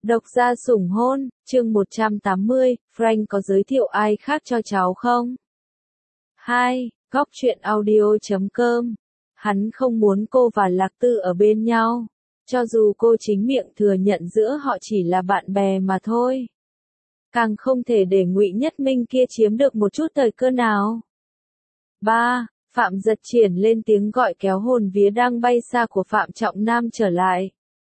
Độc gia sủng hôn, chương 180, Frank có giới thiệu ai khác cho cháu không? 2. Góc truyện audio.com. Hắn không muốn cô và Lạc Tư ở bên nhau. Cho dù cô chính miệng thừa nhận giữa họ chỉ là bạn bè mà thôi. Càng không thể để Ngụy Nhất Minh kia chiếm được một chút thời cơ nào. 3. Phạm Giật Triển lên tiếng gọi kéo hồn vía đang bay xa của Phạm Trọng Nam trở lại.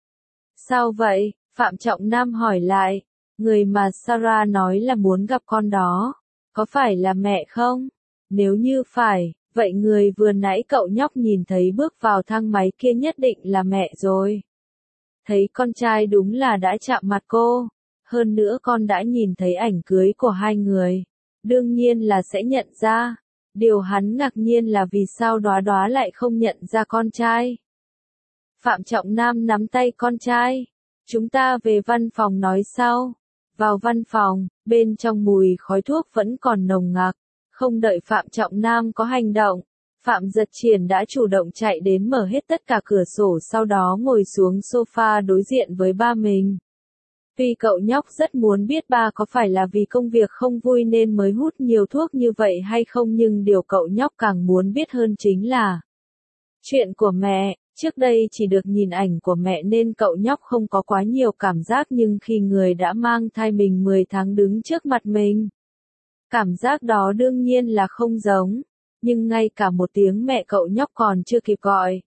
Sao vậy? Phạm Trọng Nam hỏi lại, người mà Sarah nói là muốn gặp con đó, có phải là mẹ không? Nếu như phải, vậy người vừa nãy cậu nhóc nhìn thấy bước vào thang máy kia nhất định là mẹ rồi. Thấy con trai đúng là đã chạm mặt cô, hơn nữa con đã nhìn thấy ảnh cưới của hai người, đương nhiên là sẽ nhận ra. Điều hắn ngạc nhiên là vì sao Đóa Đóa lại không nhận ra con trai. Phạm Trọng Nam nắm tay con trai. Chúng ta về văn phòng nói sau. Vào văn phòng, bên trong mùi khói thuốc vẫn còn nồng nặc. Không đợi Phạm Trọng Nam có hành động, Phạm Giật Triển đã chủ động chạy đến mở hết tất cả cửa sổ, sau đó ngồi xuống sofa đối diện với ba mình. Vì cậu nhóc rất muốn biết ba có phải là vì công việc không vui nên mới hút nhiều thuốc như vậy hay không, nhưng điều cậu nhóc càng muốn biết hơn chính là chuyện của mẹ. Trước đây chỉ được nhìn ảnh của mẹ nên cậu nhóc không có quá nhiều cảm giác, nhưng khi người đã mang thai mình 10 tháng đứng trước mặt mình, cảm giác đó đương nhiên là không giống. Nhưng ngay cả một tiếng mẹ cậu nhóc còn chưa kịp gọi.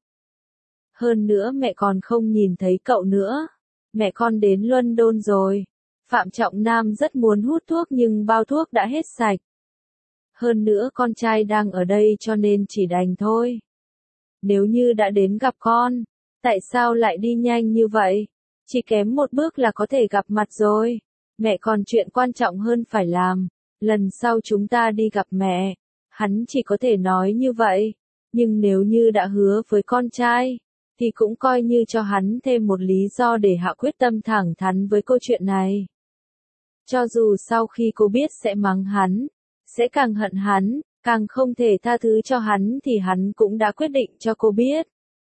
Hơn nữa mẹ còn không nhìn thấy cậu nữa. Mẹ con đến London rồi. Phạm Trọng Nam rất muốn hút thuốc nhưng bao thuốc đã hết sạch. Hơn nữa con trai đang ở đây cho nên chỉ đành thôi. Nếu như đã đến gặp con, tại sao lại đi nhanh như vậy? Chỉ kém một bước là có thể gặp mặt rồi. Mẹ còn chuyện quan trọng hơn phải làm. Lần sau chúng ta đi gặp mẹ. Hắn chỉ có thể nói như vậy. Nhưng nếu như đã hứa với con trai, thì cũng coi như cho hắn thêm một lý do để hạ quyết tâm thẳng thắn với câu chuyện này. Cho dù sau khi cô biết sẽ mắng hắn, sẽ càng hận hắn, càng không thể tha thứ cho hắn, thì hắn cũng đã quyết định cho cô biết.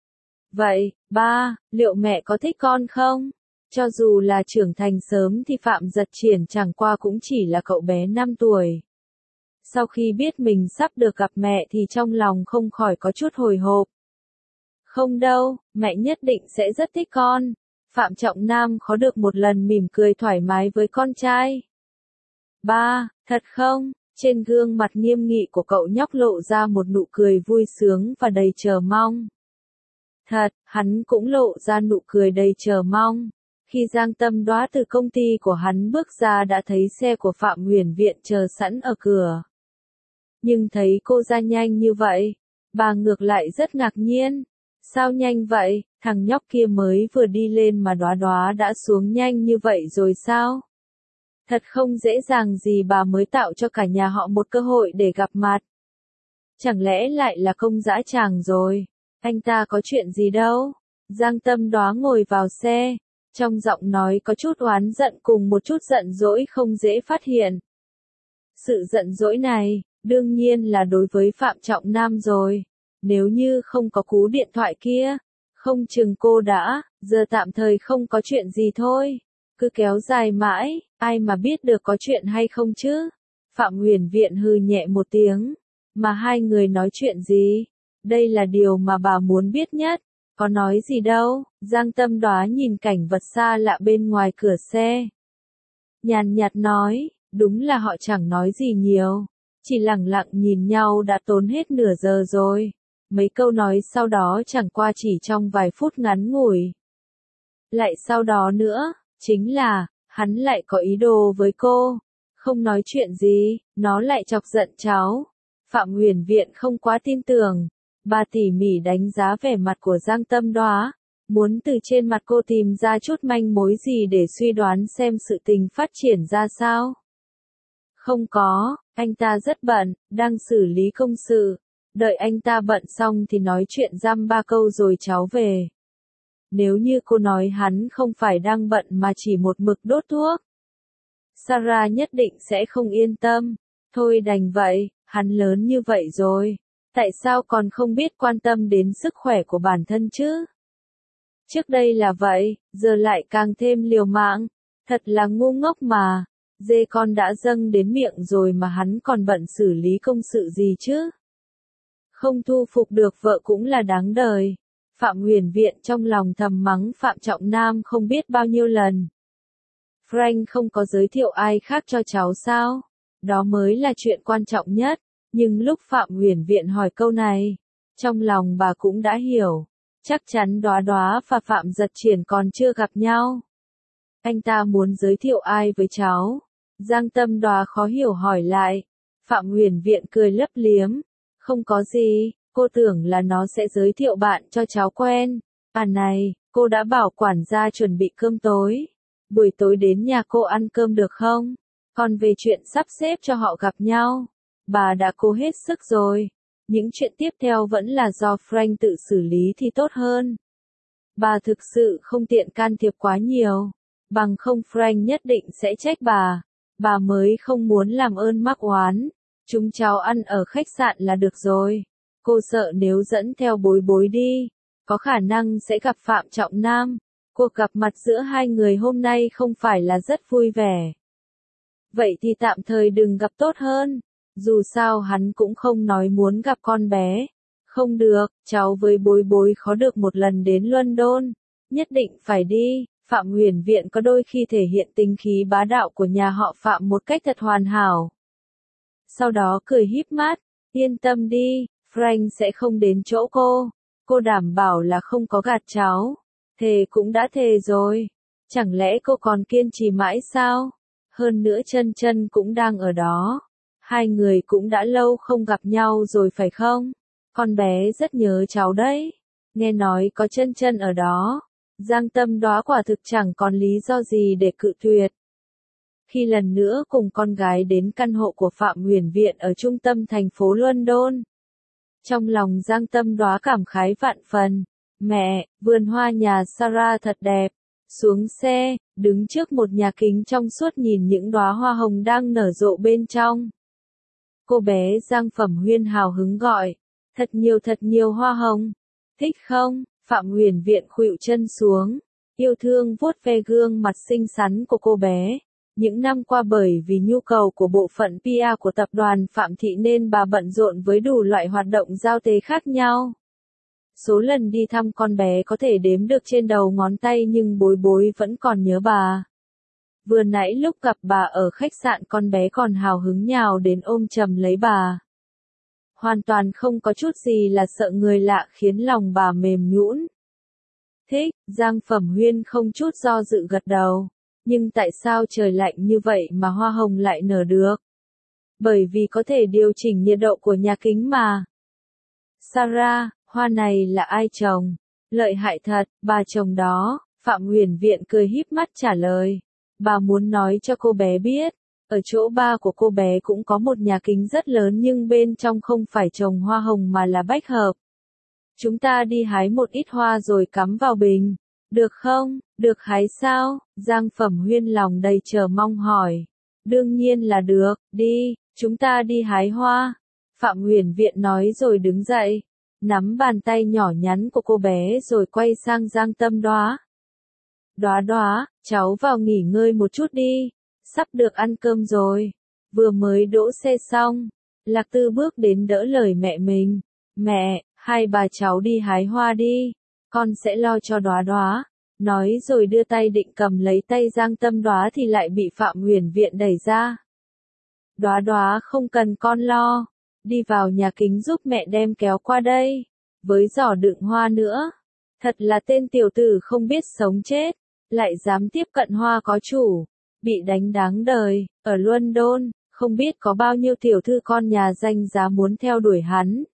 Vậy, ba, liệu mẹ có thích con không? Cho dù là trưởng thành sớm thì Phạm Giật Triển chẳng qua cũng chỉ là cậu bé 5 tuổi. Sau khi biết mình sắp được gặp mẹ thì trong lòng không khỏi có chút hồi hộp. Không đâu, mẹ nhất định sẽ rất thích con. Phạm Trọng Nam khó được một lần mỉm cười thoải mái với con trai. Ba, thật không? Trên gương mặt nghiêm nghị của cậu nhóc lộ ra một nụ cười vui sướng và đầy chờ mong. Thật, hắn cũng lộ ra nụ cười đầy chờ mong. Khi Giang Tâm Đóa từ công ty của hắn bước ra đã thấy xe của Phạm Huyền Viện chờ sẵn ở cửa. Nhưng thấy cô ra nhanh như vậy, bà ngược lại rất ngạc nhiên. Sao nhanh vậy, thằng nhóc kia mới vừa đi lên mà Đóa Đóa đã xuống nhanh như vậy rồi sao? Thật không dễ dàng gì bà mới tạo cho cả nhà họ một cơ hội để gặp mặt. Chẳng lẽ lại là công dã tràng rồi? Anh ta có chuyện gì đâu? Giang Tâm Đóa ngồi vào xe, trong giọng nói có chút oán giận cùng một chút giận dỗi không dễ phát hiện. Sự giận dỗi này, đương nhiên là đối với Phạm Trọng Nam rồi. Nếu như không có cú điện thoại kia, không chừng cô đã, giờ tạm thời không có chuyện gì thôi. Cứ kéo dài mãi, ai mà biết được có chuyện hay không chứ? Phạm Huyền Viện hừ nhẹ một tiếng. Mà hai người nói chuyện gì? Đây là điều mà bà muốn biết nhất. Có nói gì đâu. Giang Tâm Đóa nhìn cảnh vật xa lạ bên ngoài cửa xe. Nhàn nhạt nói, đúng là họ chẳng nói gì nhiều. Chỉ lẳng lặng nhìn nhau đã tốn hết nửa giờ rồi. Mấy câu nói sau đó chẳng qua chỉ trong vài phút ngắn ngủi. Lại sau đó nữa, chính là, hắn lại có ý đồ với cô. Không nói chuyện gì, nó lại chọc giận cháu. Phạm Huyền Viện không quá tin tưởng. Bà tỉ mỉ đánh giá vẻ mặt của Giang Tâm Đóa, muốn từ trên mặt cô tìm ra chút manh mối gì để suy đoán xem sự tình phát triển ra sao. Không có, anh ta rất bận, đang xử lý công sự. Đợi anh ta bận xong thì nói chuyện dăm ba câu rồi cháu về. Nếu như cô nói hắn không phải đang bận mà chỉ một mực đốt thuốc, Sarah nhất định sẽ không yên tâm. Thôi đành vậy, hắn lớn như vậy rồi. Tại sao còn không biết quan tâm đến sức khỏe của bản thân chứ? Trước đây là vậy, giờ lại càng thêm liều mạng. Thật là ngu ngốc mà, dê con đã dâng đến miệng rồi mà hắn còn bận xử lý công sự gì chứ? Không thu phục được vợ cũng là đáng đời. Phạm Huyền Viện trong lòng thầm mắng Phạm Trọng Nam không biết bao nhiêu lần. Frank không có giới thiệu ai khác cho cháu sao? Đó mới là chuyện quan trọng nhất. Nhưng lúc Phạm Huyền Viện hỏi câu này, trong lòng bà cũng đã hiểu. Chắc chắn Đóa Đóa và Phạm Giật Triển còn chưa gặp nhau. Anh ta muốn giới thiệu ai với cháu? Giang Tâm Đóa khó hiểu hỏi lại. Phạm Huyền Viện cười lấp liếm. Không có gì, cô tưởng là nó sẽ giới thiệu bạn cho cháu quen. À này, cô đã bảo quản gia chuẩn bị cơm tối. Buổi tối đến nhà cô ăn cơm được không? Còn về chuyện sắp xếp cho họ gặp nhau, bà đã cố hết sức rồi. Những chuyện tiếp theo vẫn là do Frank tự xử lý thì tốt hơn. Bà thực sự không tiện can thiệp quá nhiều. Bằng không Frank nhất định sẽ trách bà. Bà mới không muốn làm ơn mắc oán. Chúng cháu ăn ở khách sạn là được rồi. Cô sợ nếu dẫn theo Bối Bối đi, có khả năng sẽ gặp Phạm Trọng Nam. Cuộc gặp mặt giữa hai người hôm nay không phải là rất vui vẻ. Vậy thì tạm thời đừng gặp tốt hơn. Dù sao hắn cũng không nói muốn gặp con bé. Không được, cháu với Bối Bối khó được một lần đến London. Nhất định phải đi. Phạm Huyền Viện có đôi khi thể hiện tính khí bá đạo của nhà họ Phạm một cách thật hoàn hảo. Sau đó cười híp mắt, yên tâm đi, Frank sẽ không đến chỗ cô. Cô đảm bảo là không có gạt cháu. Thề cũng đã thề rồi. Chẳng lẽ cô còn kiên trì mãi sao? Hơn nữa Chân Chân cũng đang ở đó. Hai người cũng đã lâu không gặp nhau rồi phải không? Con bé rất nhớ cháu đấy. Nghe nói có Chân Chân ở đó. Giang Tâm Đóa quả thực chẳng còn lý do gì để cự tuyệt. Khi lần nữa cùng con gái đến căn hộ của Phạm Huyền Viện ở trung tâm thành phố London. Trong lòng Giang Tâm Đóa cảm khái vạn phần. Mẹ, vườn hoa nhà Sarah thật đẹp. Xuống xe, đứng trước một nhà kính trong suốt nhìn những đóa hoa hồng đang nở rộ bên trong. Cô bé Giang Phẩm Huyên hào hứng gọi. Thật nhiều hoa hồng. Thích không? Phạm Huyền Viện khuỵu chân xuống. Yêu thương vuốt ve gương mặt xinh xắn của cô bé. Những năm qua bởi vì nhu cầu của bộ phận PR của tập đoàn Phạm Thị nên bà bận rộn với đủ loại hoạt động giao tế khác nhau. Số lần đi thăm con bé có thể đếm được trên đầu ngón tay nhưng Bối Bối vẫn còn nhớ bà. Vừa nãy lúc gặp bà ở khách sạn con bé còn hào hứng nhào đến ôm chầm lấy bà. Hoàn toàn không có chút gì là sợ người lạ khiến lòng bà mềm nhũn. Thích, Giang Phẩm Huyên không chút do dự gật đầu. Nhưng tại sao trời lạnh như vậy mà hoa hồng lại nở được? Bởi vì có thể điều chỉnh nhiệt độ của nhà kính mà. Sarah, hoa này là ai trồng? Lợi hại thật, bà trồng đó. Phạm Huyền Viện cười híp mắt trả lời. Bà muốn nói cho cô bé biết. Ở chỗ ba của cô bé cũng có một nhà kính rất lớn nhưng bên trong không phải trồng hoa hồng mà là bách hợp. Chúng ta đi hái một ít hoa rồi cắm vào bình. Được không? Được hái sao? Giang Phẩm Huyên lòng đầy chờ mong hỏi. Đương nhiên là được, đi, chúng ta đi hái hoa. Phạm Huyền Viện nói rồi đứng dậy. Nắm bàn tay nhỏ nhắn của cô bé rồi quay sang Giang Tâm Đóa. Đóa Đóa, cháu vào nghỉ ngơi một chút đi. Sắp được ăn cơm rồi. Vừa mới đỗ xe xong. Lạc Tư bước đến đỡ lời mẹ mình. Mẹ, hai bà cháu đi hái hoa đi. Con sẽ lo cho Đóa Đóa. Nói rồi đưa tay định cầm lấy tay Giang Tâm Đóa thì lại bị Phạm Huyền Viện đẩy ra. Đóa Đóa không cần con lo. Đi vào nhà kính giúp mẹ đem kéo qua đây. Với giỏ đựng hoa nữa. Thật là tên tiểu tử không biết sống chết. Lại dám tiếp cận hoa có chủ. Bị đánh đáng đời. Ở London, không biết có bao nhiêu tiểu thư con nhà danh giá muốn theo đuổi hắn.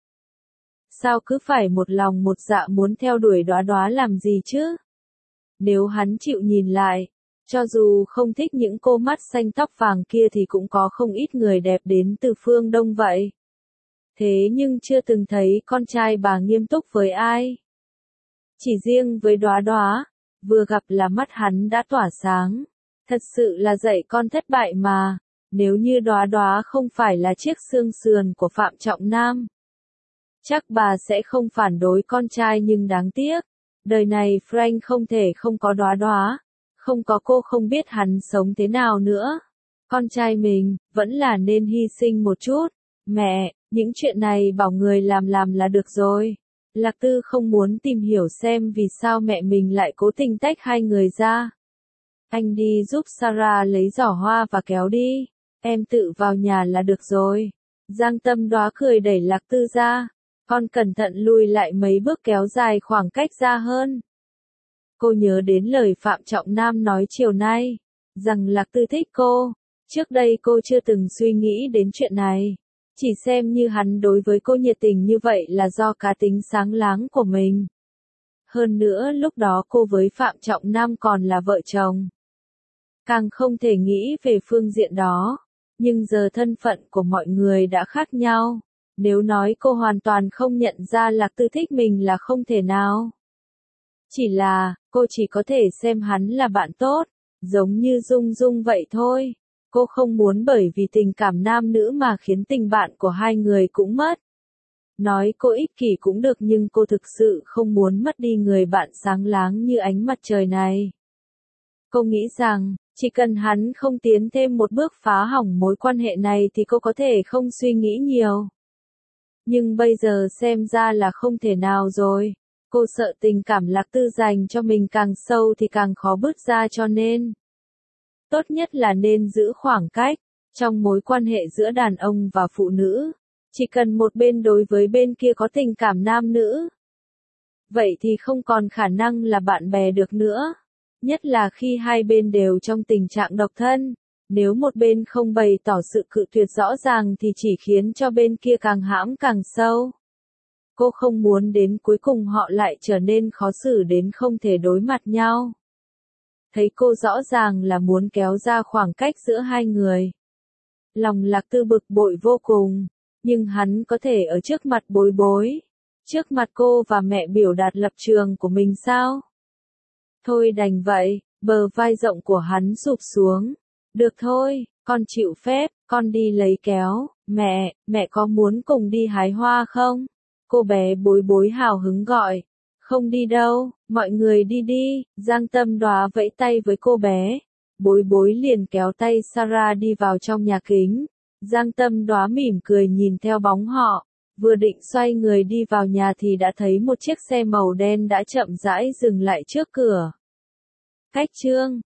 Sao cứ phải một lòng một dạ muốn theo đuổi Đóa Đóa làm gì chứ? Nếu hắn chịu nhìn lại, cho dù không thích những cô mắt xanh tóc vàng kia thì cũng có không ít người đẹp đến từ phương Đông vậy. Thế nhưng chưa từng thấy con trai bà nghiêm túc với ai. Chỉ riêng với Đóa Đóa, vừa gặp là mắt hắn đã tỏa sáng. Thật sự là dạy con thất bại mà. Nếu như Đóa Đóa không phải là chiếc xương sườn của Phạm Trọng Nam, chắc bà sẽ không phản đối con trai nhưng đáng tiếc. Đời này Frank không thể không có Đóa Đóa. Không có cô không biết hắn sống thế nào nữa. Con trai mình, vẫn là nên hy sinh một chút. Mẹ, những chuyện này bảo người làm là được rồi. Lạc Tư không muốn tìm hiểu xem vì sao mẹ mình lại cố tình tách hai người ra. Anh đi giúp Sarah lấy giỏ hoa và kéo đi. Em tự vào nhà là được rồi. Giang Tâm Đóa cười đẩy Lạc Tư ra. Con cẩn thận lùi lại mấy bước kéo dài khoảng cách ra hơn. Cô nhớ đến lời Phạm Trọng Nam nói chiều nay, rằng Lạc Tư thích cô. Trước đây cô chưa từng suy nghĩ đến chuyện này. Chỉ xem như hắn đối với cô nhiệt tình như vậy là do cá tính sáng láng của mình. Hơn nữa lúc đó cô với Phạm Trọng Nam còn là vợ chồng. Càng không thể nghĩ về phương diện đó. Nhưng giờ thân phận của mọi người đã khác nhau. Nếu nói cô hoàn toàn không nhận ra Lạc Tư thích mình là không thể nào. Chỉ là, cô chỉ có thể xem hắn là bạn tốt, giống như Dung Dung vậy thôi. Cô không muốn bởi vì tình cảm nam nữ mà khiến tình bạn của hai người cũng mất. Nói cô ích kỷ cũng được nhưng cô thực sự không muốn mất đi người bạn sáng láng như ánh mặt trời này. Cô nghĩ rằng, chỉ cần hắn không tiến thêm một bước phá hỏng mối quan hệ này thì cô có thể không suy nghĩ nhiều. Nhưng bây giờ xem ra là không thể nào rồi. Cô sợ tình cảm Lạc Tư dành cho mình càng sâu thì càng khó bước ra cho nên. Tốt nhất là nên giữ khoảng cách. Trong mối quan hệ giữa đàn ông và phụ nữ, chỉ cần một bên đối với bên kia có tình cảm nam nữ. Vậy thì không còn khả năng là bạn bè được nữa. Nhất là khi hai bên đều trong tình trạng độc thân. Nếu một bên không bày tỏ sự cự tuyệt rõ ràng thì chỉ khiến cho bên kia càng hãm càng sâu. Cô không muốn đến cuối cùng họ lại trở nên khó xử đến không thể đối mặt nhau. Thấy cô rõ ràng là muốn kéo ra khoảng cách giữa hai người. Lòng Lạc Tư bực bội vô cùng, nhưng hắn có thể ở trước mặt Bối Bối, trước mặt cô và mẹ biểu đạt lập trường của mình sao? Thôi đành vậy, bờ vai rộng của hắn sụp xuống. Được thôi, con chịu phép, con đi lấy kéo. Mẹ có muốn cùng đi hái hoa không? Cô bé Bối Bối hào hứng gọi. Không đi đâu, mọi người đi đi. Giang Tâm Đóa vẫy tay với cô bé. Bối Bối liền kéo tay Sarah đi vào trong nhà kính. Giang Tâm Đóa mỉm cười nhìn theo bóng họ. Vừa định xoay người đi vào nhà thì đã thấy một chiếc xe màu đen đã chậm rãi dừng lại trước cửa. Cách chương